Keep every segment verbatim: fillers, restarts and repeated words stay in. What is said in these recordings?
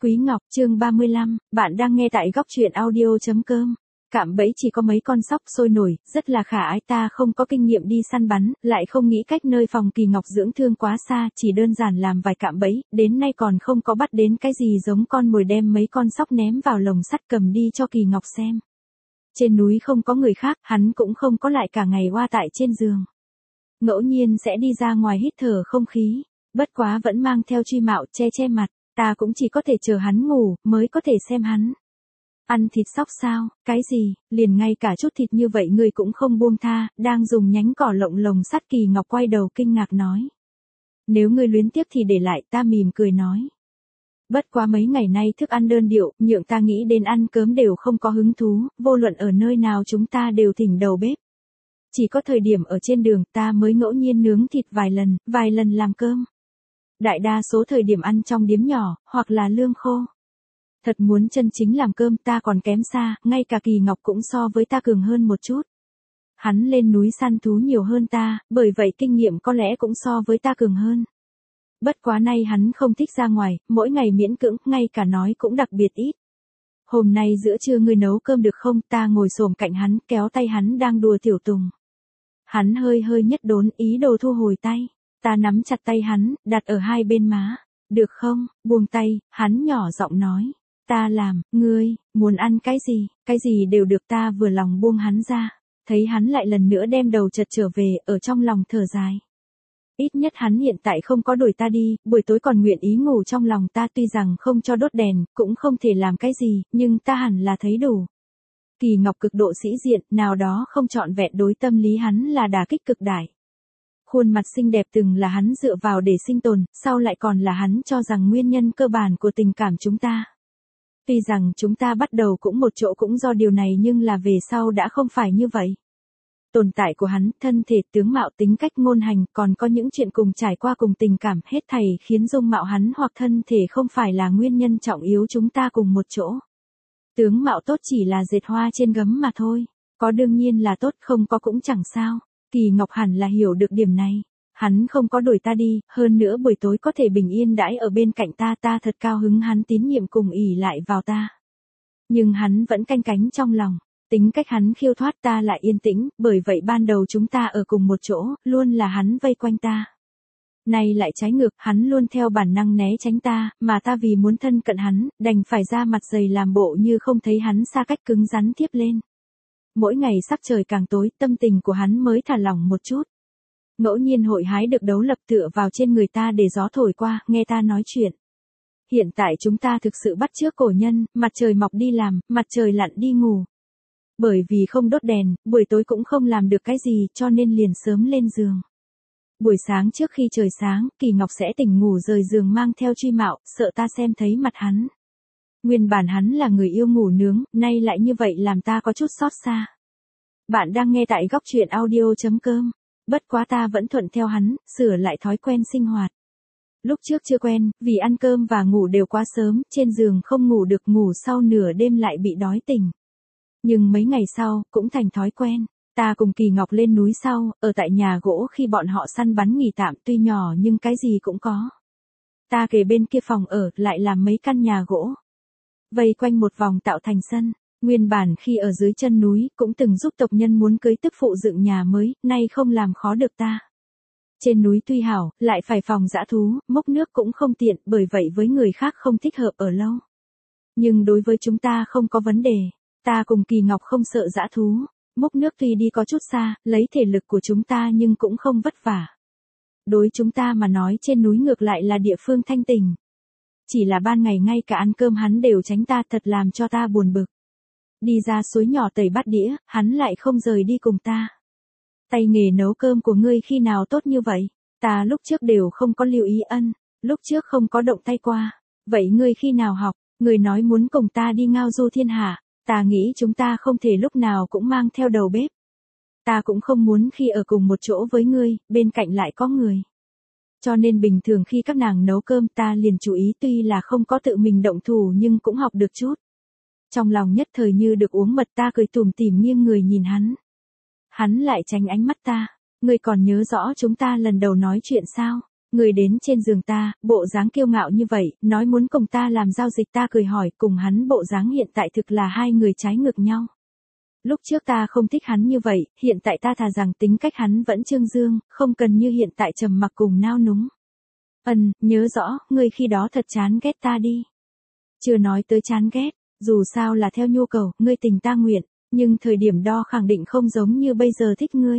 Quý Ngọc, chương ba mươi lăm, bạn đang nghe tại góc truyện audio.com. Cạm bẫy chỉ có mấy con sóc sôi nổi, rất là khả ái, ta không có kinh nghiệm đi săn bắn, lại không nghĩ cách nơi phòng Kỳ Ngọc dưỡng thương quá xa, chỉ đơn giản làm vài cạm bẫy, đến nay còn không có bắt đến cái gì giống con mồi, đem mấy con sóc ném vào lồng sắt cầm đi cho Kỳ Ngọc xem. Trên núi không có người khác, hắn cũng không có lại cả ngày oa tại trên giường. Ngẫu nhiên sẽ đi ra ngoài hít thở không khí, bất quá vẫn mang theo truy mạo che che mặt. Ta cũng chỉ có thể chờ hắn ngủ, mới có thể xem hắn. Ăn thịt sóc sao, cái gì, liền ngay cả chút thịt như vậy người cũng không buông tha, đang dùng nhánh cỏ lộng lồng sắt. Kỳ Ngọc quay đầu kinh ngạc nói. Nếu ngươi luyến tiếc thì để lại, ta mỉm cười nói. Bất quá mấy ngày nay thức ăn đơn điệu, nhượng ta nghĩ đến ăn cớm đều không có hứng thú, vô luận ở nơi nào chúng ta đều thỉnh đầu bếp. Chỉ có thời điểm ở trên đường ta mới ngẫu nhiên nướng thịt vài lần, vài lần làm cơm. Đại đa số thời điểm ăn trong điếm nhỏ, hoặc là lương khô. Thật muốn chân chính làm cơm ta còn kém xa, ngay cả Kỳ Ngọc cũng so với ta cường hơn một chút. Hắn lên núi săn thú nhiều hơn ta, bởi vậy kinh nghiệm có lẽ cũng so với ta cường hơn. Bất quá nay hắn không thích ra ngoài, mỗi ngày miễn cưỡng, ngay cả nói cũng đặc biệt ít. Hôm nay giữa trưa ngươi nấu cơm được không? Ta ngồi xổm cạnh hắn, kéo tay hắn đang đùa tiểu tùng. Hắn hơi hơi nhất đốn, ý đồ thu hồi tay. Ta nắm chặt tay hắn, đặt ở hai bên má. Được không, buông tay, hắn nhỏ giọng nói. Ta làm, ngươi, muốn ăn cái gì, cái gì đều được. Ta vừa lòng buông hắn ra. Thấy hắn lại lần nữa đem đầu chật trở về, ở trong lòng thở dài. Ít nhất hắn hiện tại không có đuổi ta đi, buổi tối còn nguyện ý ngủ trong lòng ta, tuy rằng không cho đốt đèn, cũng không thể làm cái gì, nhưng ta hẳn là thấy đủ. Kỳ Ngọc cực độ sĩ diện, nào đó không trọn vẹn đối tâm lý hắn là đả kích cực đại. Khuôn mặt xinh đẹp từng là hắn dựa vào để sinh tồn, sau lại còn là hắn cho rằng nguyên nhân cơ bản của tình cảm chúng ta. Tuy rằng chúng ta bắt đầu cũng một chỗ cũng do điều này, nhưng là về sau đã không phải như vậy. Tồn tại của hắn, thân thể, tướng mạo, tính cách, ngôn hành, còn có những chuyện cùng trải qua cùng tình cảm, hết thảy khiến dung mạo hắn hoặc thân thể không phải là nguyên nhân trọng yếu chúng ta cùng một chỗ. Tướng mạo tốt chỉ là dệt hoa trên gấm mà thôi, có đương nhiên là tốt, không có cũng chẳng sao. Kỳ Ngọc hẳn là hiểu được điểm này. Hắn không có đuổi ta đi, hơn nữa buổi tối có thể bình yên đãi ở bên cạnh ta, ta thật cao hứng hắn tín nhiệm cùng ỷ lại vào ta. Nhưng hắn vẫn canh cánh trong lòng, tính cách hắn khiêu thoát, ta lại yên tĩnh, bởi vậy ban đầu chúng ta ở cùng một chỗ, luôn là hắn vây quanh ta. Nay lại trái ngược, hắn luôn theo bản năng né tránh ta, mà ta vì muốn thân cận hắn, đành phải ra mặt dày làm bộ như không thấy hắn, xa cách cứng rắn tiếp lên. Mỗi ngày sắc trời càng tối, tâm tình của hắn mới thả lỏng một chút. Ngẫu nhiên hội hái được đấu lập tựa vào trên người ta để gió thổi qua, nghe ta nói chuyện. Hiện tại chúng ta thực sự bắt chước cổ nhân, mặt trời mọc đi làm, mặt trời lặn đi ngủ. Bởi vì không đốt đèn, buổi tối cũng không làm được cái gì, cho nên liền sớm lên giường. Buổi sáng trước khi trời sáng, Kỳ Ngọc sẽ tỉnh ngủ rời giường mang theo truy mạo, sợ ta xem thấy mặt hắn. Nguyên bản hắn là người yêu ngủ nướng, nay lại như vậy làm ta có chút xót xa. Bạn đang nghe tại góc truyện audio.com. Bất quá ta vẫn thuận theo hắn, sửa lại thói quen sinh hoạt. Lúc trước chưa quen, vì ăn cơm và ngủ đều quá sớm, trên giường không ngủ được, ngủ sau nửa đêm lại bị đói tỉnh. Nhưng mấy ngày sau, cũng thành thói quen. Ta cùng Kỳ Ngọc lên núi sau, ở tại nhà gỗ khi bọn họ săn bắn nghỉ tạm, tuy nhỏ nhưng cái gì cũng có. Ta kề bên kia phòng ở, lại làm mấy căn nhà gỗ. Vây quanh một vòng tạo thành sân. Nguyên bản khi ở dưới chân núi, cũng từng giúp tộc nhân muốn cưới tức phụ dựng nhà mới, nay không làm khó được ta. Trên núi tuy hảo, lại phải phòng dã thú, mốc nước cũng không tiện, bởi vậy với người khác không thích hợp ở lâu. Nhưng đối với chúng ta không có vấn đề. Ta cùng Kỳ Ngọc không sợ dã thú. Mốc nước tuy đi có chút xa, lấy thể lực của chúng ta nhưng cũng không vất vả. Đối chúng ta mà nói trên núi ngược lại là địa phương thanh tình. Chỉ là ban ngày ngay cả ăn cơm hắn đều tránh ta, thật làm cho ta buồn bực. Đi ra suối nhỏ tẩy bát đĩa, hắn lại không rời đi cùng ta. Tay nghề nấu cơm của ngươi khi nào tốt như vậy? Ta lúc trước đều không có lưu ý ân, lúc trước không có động tay qua. Vậy ngươi khi nào học? Ngươi nói muốn cùng ta đi ngao du thiên hạ, ta nghĩ chúng ta không thể lúc nào cũng mang theo đầu bếp. Ta cũng không muốn khi ở cùng một chỗ với ngươi, bên cạnh lại có người. Cho nên bình thường khi các nàng nấu cơm ta liền chú ý, tuy là không có tự mình động thủ nhưng cũng học được chút. Trong lòng nhất thời như được uống mật, ta cười tủm tỉm nghiêng người nhìn hắn. Hắn lại tránh ánh mắt ta. Ngươi còn nhớ rõ chúng ta lần đầu nói chuyện sao? Người đến trên giường ta, bộ dáng kiêu ngạo như vậy, nói muốn cùng ta làm giao dịch, ta cười hỏi, cùng hắn bộ dáng hiện tại thực là hai người trái ngược nhau. Lúc trước ta không thích hắn như vậy, hiện tại ta thà rằng tính cách hắn vẫn trương dương, không cần như hiện tại trầm mặc cùng nao núng. Ân, nhớ rõ, ngươi khi đó thật chán ghét ta đi. Chưa nói tới chán ghét, dù sao là theo nhu cầu, ngươi tình ta nguyện, nhưng thời điểm đo khẳng định không giống như bây giờ thích ngươi.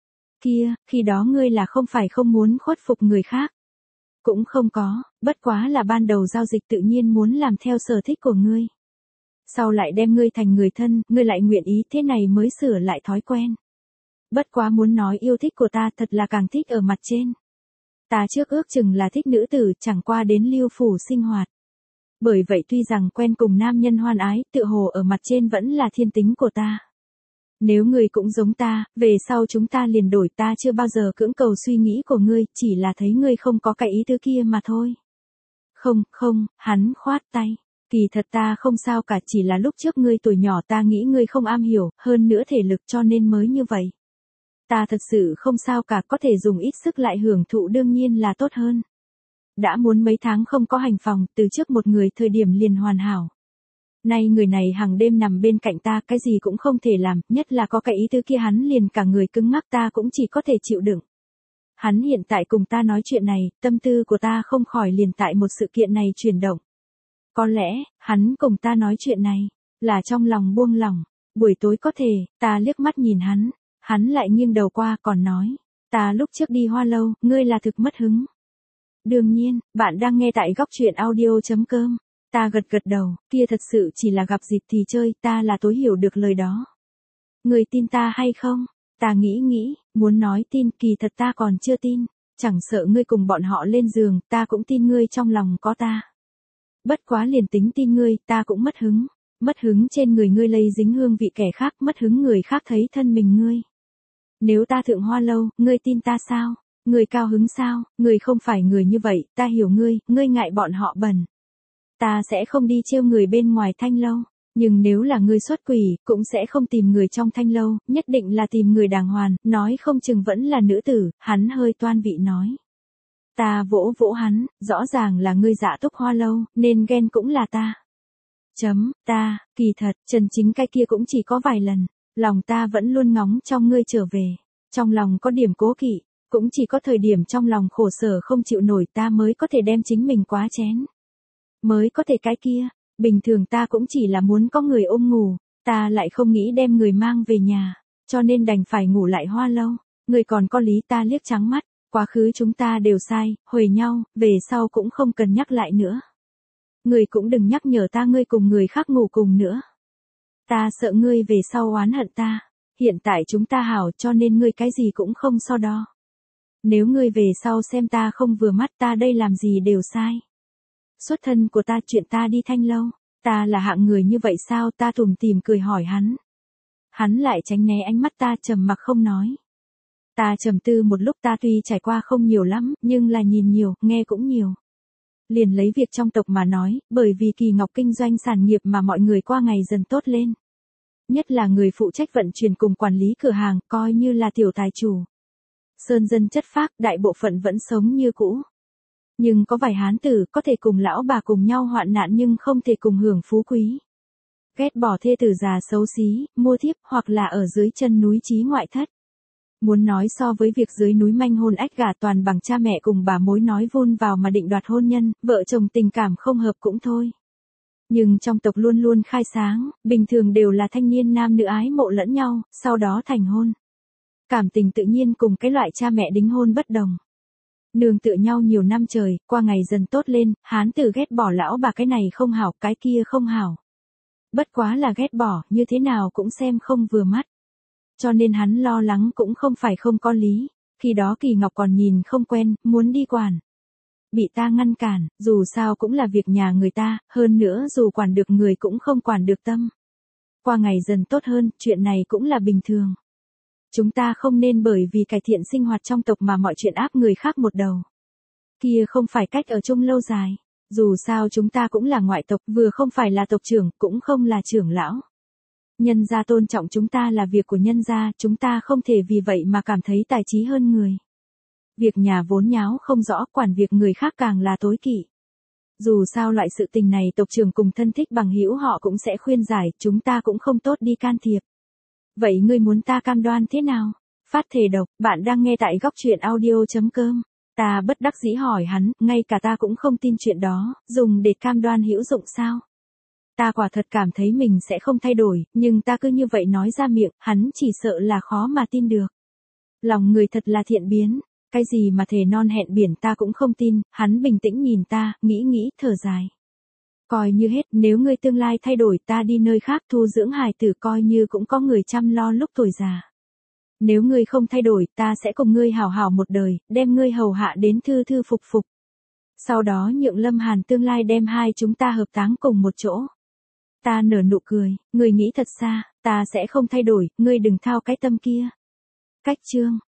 Kia, khi đó ngươi là không phải không muốn khuất phục người khác. Cũng không có, bất quá là ban đầu giao dịch tự nhiên muốn làm theo sở thích của ngươi. Sau lại đem ngươi thành người thân, ngươi lại nguyện ý, thế này mới sửa lại thói quen. Bất quá muốn nói yêu thích của ta thật là càng thích ở mặt trên. Ta trước ước chừng là thích nữ tử, chẳng qua đến lưu phủ sinh hoạt. Bởi vậy tuy rằng quen cùng nam nhân hoan ái, tự hồ ở mặt trên vẫn là thiên tính của ta. Nếu ngươi cũng giống ta, về sau chúng ta liền đổi, ta chưa bao giờ cưỡng cầu suy nghĩ của ngươi, chỉ là thấy ngươi không có cái ý tứ kia mà thôi. Không, không, hắn khoát tay. Kỳ thật ta không sao cả, chỉ là lúc trước ngươi tuổi nhỏ ta nghĩ ngươi không am hiểu, hơn nữa thể lực cho nên mới như vậy. Ta thật sự không sao cả, có thể dùng ít sức lại hưởng thụ đương nhiên là tốt hơn. Đã muốn mấy tháng không có hành phòng, từ trước một người thời điểm liền hoàn hảo. Nay người này hàng đêm nằm bên cạnh ta, cái gì cũng không thể làm, nhất là có cái ý tứ kia hắn liền cả người cứng ngắc, ta cũng chỉ có thể chịu đựng. Hắn hiện tại cùng ta nói chuyện này, tâm tư của ta không khỏi liền tại một sự kiện này chuyển động. Có lẽ, hắn cùng ta nói chuyện này, là trong lòng buông lỏng. Buổi tối có thể, ta liếc mắt nhìn hắn, hắn lại nghiêng đầu qua còn nói, ta lúc trước đi Hoa Lâu, ngươi là thực mất hứng. Đương nhiên, bạn đang nghe tại góc truyện audio chấm com. Ta gật gật đầu, kia thật sự chỉ là gặp dịp thì chơi, ta là tối hiểu được lời đó. Ngươi tin ta hay không? Ta nghĩ nghĩ, muốn nói tin, kỳ thật ta còn chưa tin. Chẳng sợ ngươi cùng bọn họ lên giường, ta cũng tin ngươi trong lòng có ta. Bất quá liền tính tin ngươi, ta cũng mất hứng. Mất hứng trên người ngươi lây dính hương vị kẻ khác, mất hứng người khác thấy thân mình ngươi. Nếu ta thượng Hoa Lâu, ngươi tin ta sao? Ngươi cao hứng sao? Ngươi không phải người như vậy, ta hiểu ngươi, ngươi ngại bọn họ bẩn. Ta sẽ không đi trêu người bên ngoài thanh lâu, nhưng nếu là ngươi xuất quỷ, cũng sẽ không tìm người trong thanh lâu, nhất định là tìm người đàng hoàng, nói không chừng vẫn là nữ tử, hắn hơi toan vị nói. Ta vỗ vỗ hắn, rõ ràng là ngươi dạ túc Hoa Lâu, nên ghen cũng là ta. Chấm, ta, kỳ thật, chân chính cái kia cũng chỉ có vài lần, lòng ta vẫn luôn ngóng trong ngươi trở về, trong lòng có điểm cố kỵ, cũng chỉ có thời điểm trong lòng khổ sở không chịu nổi ta mới có thể đem chính mình quá chén. Mới có thể cái kia, bình thường ta cũng chỉ là muốn có người ôm ngủ, ta lại không nghĩ đem người mang về nhà, cho nên đành phải ngủ lại Hoa Lâu. Người còn có lý, ta liếc trắng mắt, quá khứ chúng ta đều sai, huề nhau, về sau cũng không cần nhắc lại nữa. Người cũng đừng nhắc nhở ta ngươi cùng người khác ngủ cùng nữa. Ta sợ ngươi về sau oán hận ta, hiện tại chúng ta hảo cho nên ngươi cái gì cũng không so đo. Nếu ngươi về sau xem ta không vừa mắt ta đây làm gì đều sai. Xuất thân của ta chuyện ta đi thanh lâu, ta là hạng người như vậy sao, ta tủm tỉm cười hỏi hắn. Hắn lại tránh né ánh mắt ta trầm mặc không nói. Ta trầm tư một lúc, ta tuy trải qua không nhiều lắm, nhưng là nhìn nhiều, nghe cũng nhiều. Liền lấy việc trong tộc mà nói, bởi vì Kỳ Ngọc kinh doanh sản nghiệp mà mọi người qua ngày dần tốt lên. Nhất là người phụ trách vận chuyển cùng quản lý cửa hàng, coi như là tiểu tài chủ. Sơn dân chất phác, đại bộ phận vẫn sống như cũ. Nhưng có vài hán tử có thể cùng lão bà cùng nhau hoạn nạn nhưng không thể cùng hưởng phú quý. Ghét bỏ thê tử già xấu xí, mua thiếp hoặc là ở dưới chân núi chí ngoại thất. Muốn nói so với việc dưới núi manh hôn ách gả toàn bằng cha mẹ cùng bà mối nói vun vào mà định đoạt hôn nhân, vợ chồng tình cảm không hợp cũng thôi. Nhưng trong tộc luôn luôn khai sáng, bình thường đều là thanh niên nam nữ ái mộ lẫn nhau, sau đó thành hôn. Cảm tình tự nhiên cùng cái loại cha mẹ đính hôn bất đồng. Nương tựa nhau nhiều năm trời, qua ngày dần tốt lên, hán tử ghét bỏ lão bà cái này không hảo, cái kia không hảo. Bất quá là ghét bỏ, như thế nào cũng xem không vừa mắt. Cho nên hắn lo lắng cũng không phải không có lý, khi đó Kỳ Ngọc còn nhìn không quen, muốn đi quản. Bị ta ngăn cản, dù sao cũng là việc nhà người ta, hơn nữa dù quản được người cũng không quản được tâm. Qua ngày dần tốt hơn, chuyện này cũng là bình thường. Chúng ta không nên bởi vì cải thiện sinh hoạt trong tộc mà mọi chuyện áp người khác một đầu. Kia không phải cách ở chung lâu dài. Dù sao chúng ta cũng là ngoại tộc, vừa không phải là tộc trưởng, cũng không là trưởng lão. Nhân gia tôn trọng chúng ta là việc của nhân gia, chúng ta không thể vì vậy mà cảm thấy tài trí hơn người. Việc nhà vốn nháo không rõ, quản việc người khác càng là tối kỵ. Dù sao loại sự tình này tộc trưởng cùng thân thích bằng hữu họ cũng sẽ khuyên giải, chúng ta cũng không tốt đi can thiệp. Vậy ngươi muốn ta cam đoan thế nào? Phát thể độc, bạn đang nghe tại góc truyện audio.com. Ta bất đắc dĩ hỏi hắn, ngay cả ta cũng không tin chuyện đó, dùng để cam đoan hữu dụng sao? Ta quả thật cảm thấy mình sẽ không thay đổi, nhưng ta cứ như vậy nói ra miệng, hắn chỉ sợ là khó mà tin được. Lòng người thật là thiện biến, cái gì mà thề non hẹn biển ta cũng không tin, hắn bình tĩnh nhìn ta, nghĩ nghĩ, thở dài. Coi như hết, nếu ngươi tương lai thay đổi ta đi nơi khác thu dưỡng hài tử coi như cũng có người chăm lo lúc tuổi già. Nếu ngươi không thay đổi ta sẽ cùng ngươi hảo hảo một đời, đem ngươi hầu hạ đến thư thư phục phục. Sau đó nhượng Lâm Hàn tương lai đem hai chúng ta hợp táng cùng một chỗ. Ta nở nụ cười, ngươi nghĩ thật xa, ta sẽ không thay đổi, ngươi đừng thao cái tâm kia. Cách chương